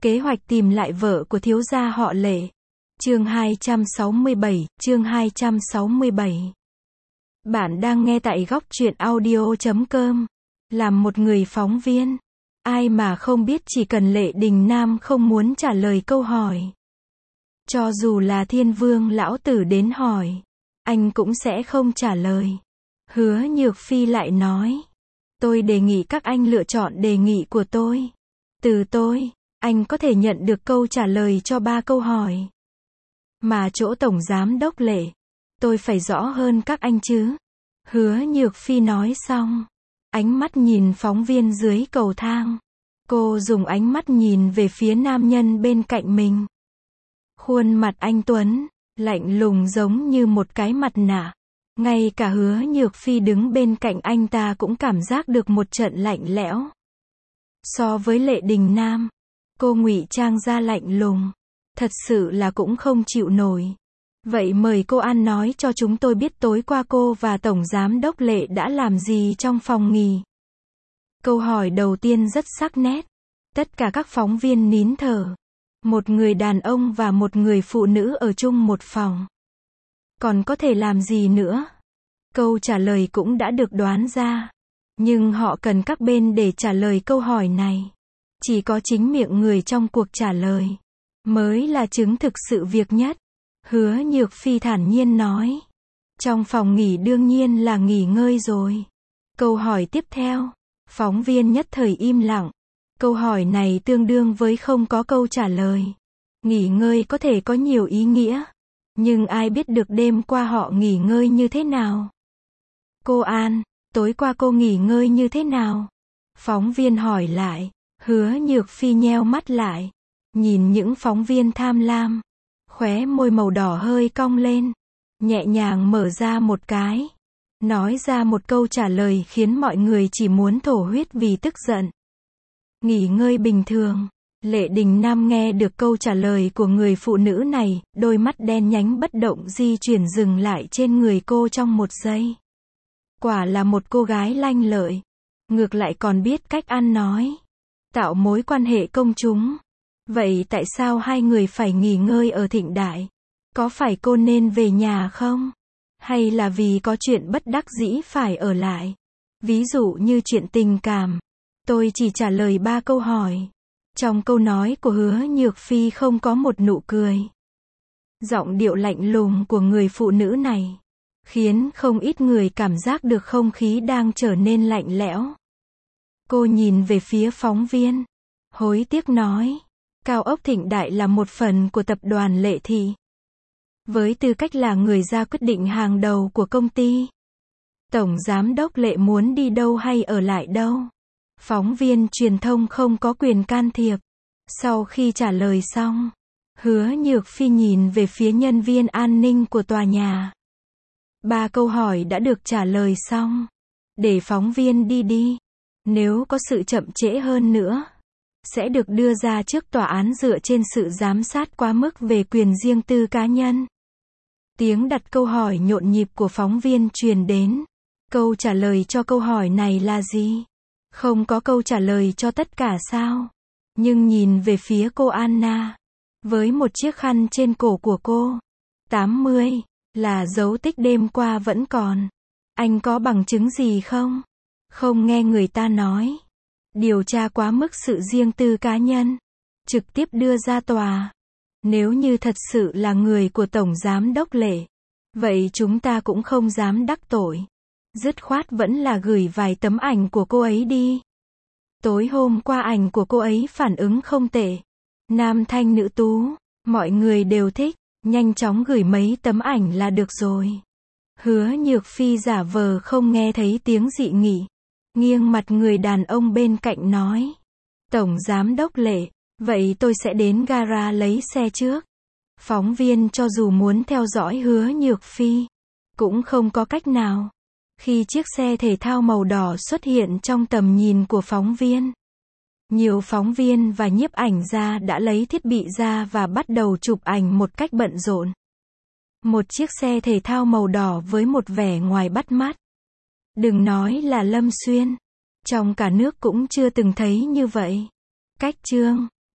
Kế hoạch tìm lại vợ của thiếu gia họ Lệ. Chương 267. Bạn đang nghe tại góc truyện audio.com. Làm một người phóng viên, ai mà không biết chỉ cần Lệ Đình Nam không muốn trả lời câu hỏi, cho dù là Thiên Vương lão tử đến hỏi, anh cũng sẽ không trả lời. Hứa Nhược Phi lại nói, tôi đề nghị các anh lựa chọn đề nghị của tôi. Từ tôi, anh có thể nhận được câu trả lời cho 3 câu hỏi. Mà chỗ Tổng Giám Đốc Lệ, tôi phải rõ hơn các anh chứ. Hứa Nhược Phi nói xong, ánh mắt nhìn phóng viên dưới cầu thang. Cô dùng ánh mắt nhìn về phía nam nhân bên cạnh mình. Khuôn mặt anh tuấn, lạnh lùng giống như một cái mặt nạ. Ngay cả Hứa Nhược Phi đứng bên cạnh anh ta cũng cảm giác được một trận lạnh lẽo. So với Lệ Đình Nam, cô ngụy trang ra lạnh lùng, thật sự là cũng không chịu nổi. Vậy mời cô An nói cho chúng tôi biết tối qua cô và Tổng Giám Đốc Lệ đã làm gì trong phòng nghỉ. Câu hỏi đầu tiên rất sắc nét. Tất cả các phóng viên nín thở. Một người đàn ông và một người phụ nữ ở chung một phòng. Còn có thể làm gì nữa? Câu trả lời cũng đã được đoán ra. Nhưng họ cần các bên để trả lời câu hỏi này. Chỉ có chính miệng người trong cuộc trả lời mới là chứng thực sự việc nhất. Hứa Nhược Phi thản nhiên nói. Trong phòng nghỉ đương nhiên là nghỉ ngơi rồi. Câu hỏi tiếp theo. Phóng viên nhất thời im lặng. Câu hỏi này tương đương với không có câu trả lời. Nghỉ ngơi có thể có nhiều ý nghĩa. Nhưng ai biết được đêm qua họ nghỉ ngơi như thế nào? Cô An, tối qua cô nghỉ ngơi như thế nào? Phóng viên hỏi lại. Hứa Nhược Phi nheo mắt lại. Nhìn những phóng viên tham lam. Khóe môi màu đỏ hơi cong lên. Nhẹ nhàng mở ra một cái. Nói ra một câu trả lời khiến mọi người chỉ muốn thổ huyết vì tức giận. Nghỉ ngơi bình thường. Lệ Đình Nam nghe được câu trả lời của người phụ nữ này, đôi mắt đen nhánh bất động di chuyển dừng lại trên người cô trong một giây. Quả là một cô gái lanh lợi. Ngược lại còn biết cách ăn nói. Tạo mối quan hệ công chúng. Vậy tại sao hai người phải nghỉ ngơi ở Thịnh Đại? Có phải cô nên về nhà không? Hay là vì có chuyện bất đắc dĩ phải ở lại? Ví dụ như chuyện tình cảm. Tôi chỉ trả lời 3 câu hỏi. Trong câu nói của Hứa Nhược Phi không có một nụ cười. Giọng điệu lạnh lùng của người phụ nữ này khiến không ít người cảm giác được không khí đang trở nên lạnh lẽo. Cô nhìn về phía phóng viên, hối tiếc nói, Cao ốc Thịnh Đại là một phần của tập đoàn Lệ Thị. Với tư cách là người ra quyết định hàng đầu của công ty, Tổng Giám Đốc Lệ muốn đi đâu hay ở lại đâu, phóng viên truyền thông không có quyền can thiệp. Sau khi trả lời xong, Hứa Nhược Phi nhìn về phía nhân viên an ninh của tòa nhà. 3 câu hỏi đã được trả lời xong. Để phóng viên đi đi. Nếu có sự chậm trễ hơn nữa, sẽ được đưa ra trước tòa án dựa trên sự giám sát quá mức về quyền riêng tư cá nhân. Tiếng đặt câu hỏi nhộn nhịp của phóng viên truyền đến. Câu trả lời cho câu hỏi này là gì? Không có câu trả lời cho tất cả sao? Nhưng nhìn về phía cô Anna, với một chiếc khăn trên cổ của cô, 80, là dấu tích đêm qua vẫn còn. Anh có bằng chứng gì không? Không nghe người ta nói. Điều tra quá mức sự riêng tư cá nhân. Trực tiếp đưa ra tòa. Nếu như thật sự là người của Tổng Giám Đốc Lệ, vậy chúng ta cũng không dám đắc tội. Dứt khoát vẫn là gửi vài tấm ảnh của cô ấy đi. Tối hôm qua ảnh của cô ấy phản ứng không tệ. Nam thanh nữ tú, mọi người đều thích. Nhanh chóng gửi mấy tấm ảnh là được rồi. Hứa Nhược Phi giả vờ không nghe thấy tiếng dị nghị. Nghiêng mặt người đàn ông bên cạnh nói. Tổng Giám Đốc Lệ, vậy tôi sẽ đến gara lấy xe trước. Phóng viên cho dù muốn theo dõi Hứa Nhược Phi, cũng không có cách nào. Khi chiếc xe thể thao màu đỏ xuất hiện trong tầm nhìn của phóng viên, nhiều phóng viên và nhiếp ảnh gia đã lấy thiết bị ra và bắt đầu chụp ảnh một cách bận rộn. Một chiếc xe thể thao màu đỏ với một vẻ ngoài bắt mắt. Đừng nói là Lâm Xuyên, trong cả nước cũng chưa từng thấy như vậy. Cách chương